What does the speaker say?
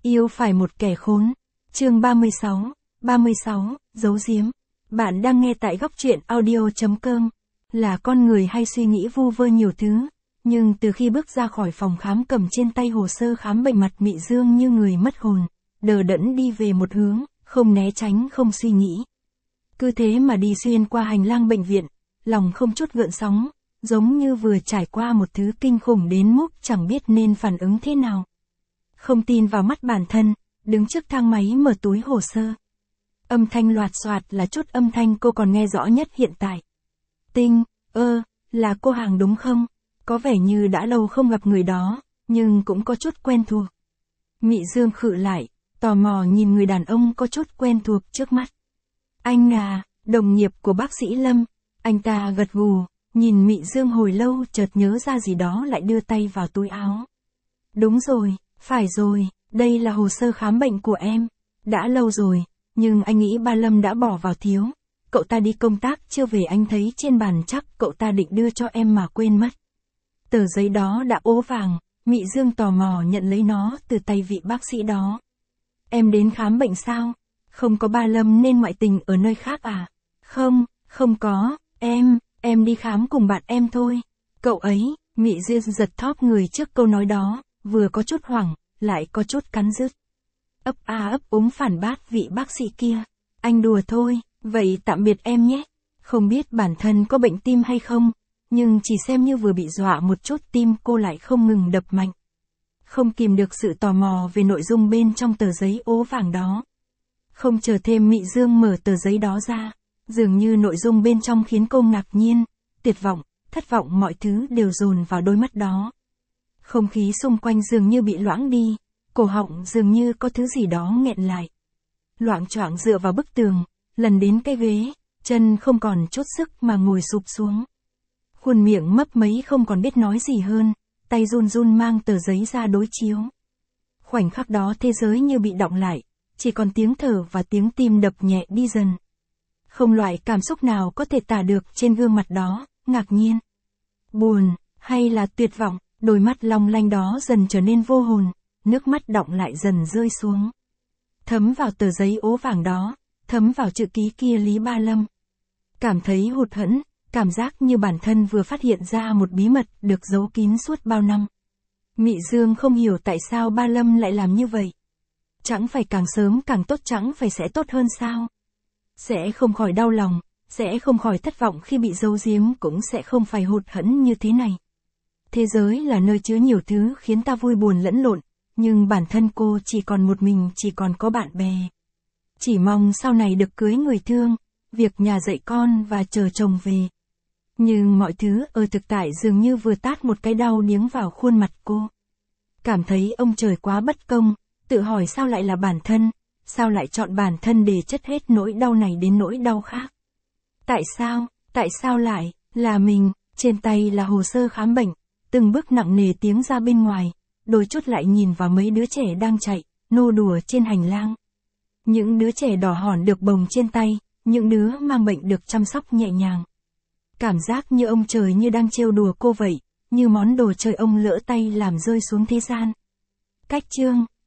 Yêu phải một kẻ khốn. Chương 36, giấu giếm. Bạn đang nghe tại góc truyện audio.com. Là con người hay suy nghĩ vu vơ nhiều thứ, nhưng từ khi bước ra khỏi phòng khám cầm trên tay hồ sơ khám bệnh, mặt Mị Dương như người mất hồn, đờ đẫn đi về một hướng, không né tránh không suy nghĩ. Cứ thế mà đi xuyên qua hành lang bệnh viện, lòng không chút gợn sóng, giống như vừa trải qua một thứ kinh khủng đến mức chẳng biết nên phản ứng thế nào. Không tin vào mắt bản thân, đứng trước thang máy mở túi hồ sơ. Âm thanh loạt soạt là chút âm thanh cô còn nghe rõ nhất hiện tại. Tinh, là cô Hàng đúng không? Có vẻ như đã lâu không gặp người đó, nhưng cũng có chút quen thuộc. Mị Dương khựng lại, tò mò nhìn người đàn ông có chút quen thuộc trước mắt. Anh à, đồng nghiệp của bác sĩ Lâm. Anh ta gật gù, nhìn Mị Dương hồi lâu, chợt nhớ ra gì đó lại đưa tay vào túi áo. Đúng rồi, phải rồi, đây là hồ sơ khám bệnh của em. Đã lâu rồi, nhưng anh nghĩ ba Lâm đã bỏ vào thiếu. Cậu ta đi công tác chưa về, anh thấy trên bàn chắc cậu ta định đưa cho em mà quên mất. Tờ giấy đó đã ố vàng, Mị Dương tò mò nhận lấy nó từ tay vị bác sĩ đó. Em đến khám bệnh sao? Không có ba Lâm nên ngoại tình ở nơi khác à? Không có, em đi khám cùng bạn em thôi. Cậu ấy, Mị Dương giật thóp người trước câu nói đó, vừa có chút hoảng, lại có chút cắn rứt. Ấp a ấp úng phản bác vị bác sĩ kia. Anh đùa thôi, vậy tạm biệt em nhé. Không biết bản thân có bệnh tim hay không, nhưng chỉ xem như vừa bị dọa một chút tim cô lại không ngừng đập mạnh. Không kìm được sự tò mò về nội dung bên trong tờ giấy ố vàng đó. Không chờ thêm Mị Dương mở tờ giấy đó ra, dường như nội dung bên trong khiến cô ngạc nhiên, tuyệt vọng, thất vọng, mọi thứ đều dồn vào đôi mắt đó. Không khí xung quanh dường như bị loãng đi, cổ họng dường như có thứ gì đó nghẹn lại. Loạng choạng dựa vào bức tường, lần đến cái ghế, chân không còn chút sức mà ngồi sụp xuống. Khuôn miệng mấp máy không còn biết nói gì hơn, tay run run mang tờ giấy ra đối chiếu. Khoảnh khắc đó thế giới như bị đọng lại, chỉ còn tiếng thở và tiếng tim đập nhẹ đi dần. Không loại cảm xúc nào có thể tả được trên gương mặt đó, ngạc nhiên, buồn, hay là tuyệt vọng. Đôi mắt long lanh đó dần trở nên vô hồn, nước mắt đọng lại dần rơi xuống. Thấm vào tờ giấy ố vàng đó, thấm vào chữ ký kia Lý Ba Lâm. Cảm thấy hụt hẫng, cảm giác như bản thân vừa phát hiện ra một bí mật được giấu kín suốt bao năm. Mị Dương không hiểu tại sao Ba Lâm lại làm như vậy. Chẳng phải càng sớm càng tốt, chẳng phải sẽ tốt hơn sao? Sẽ không khỏi đau lòng, sẽ không khỏi thất vọng khi bị giấu giếm, cũng sẽ không phải hụt hẫng như thế này. Thế giới là nơi chứa nhiều thứ khiến ta vui buồn lẫn lộn, nhưng bản thân cô chỉ còn một mình, chỉ còn có bạn bè. Chỉ mong sau này được cưới người thương, việc nhà dạy con và chờ chồng về. Nhưng mọi thứ ở thực tại dường như vừa tát một cái đau điếng vào khuôn mặt cô. Cảm thấy ông trời quá bất công, tự hỏi sao lại là bản thân, sao lại chọn bản thân để chất hết nỗi đau này đến nỗi đau khác. Tại sao lại là mình? Trên tay là hồ sơ khám bệnh. Từng bước nặng nề tiếng ra bên ngoài, đôi chút lại nhìn vào mấy đứa trẻ đang chạy, nô đùa trên hành lang. Những đứa trẻ đỏ hòn được bồng trên tay, những đứa mang bệnh được chăm sóc nhẹ nhàng. Cảm giác như ông trời như đang trêu đùa cô vậy, như món đồ chơi ông lỡ tay làm rơi xuống thế gian. Cách chương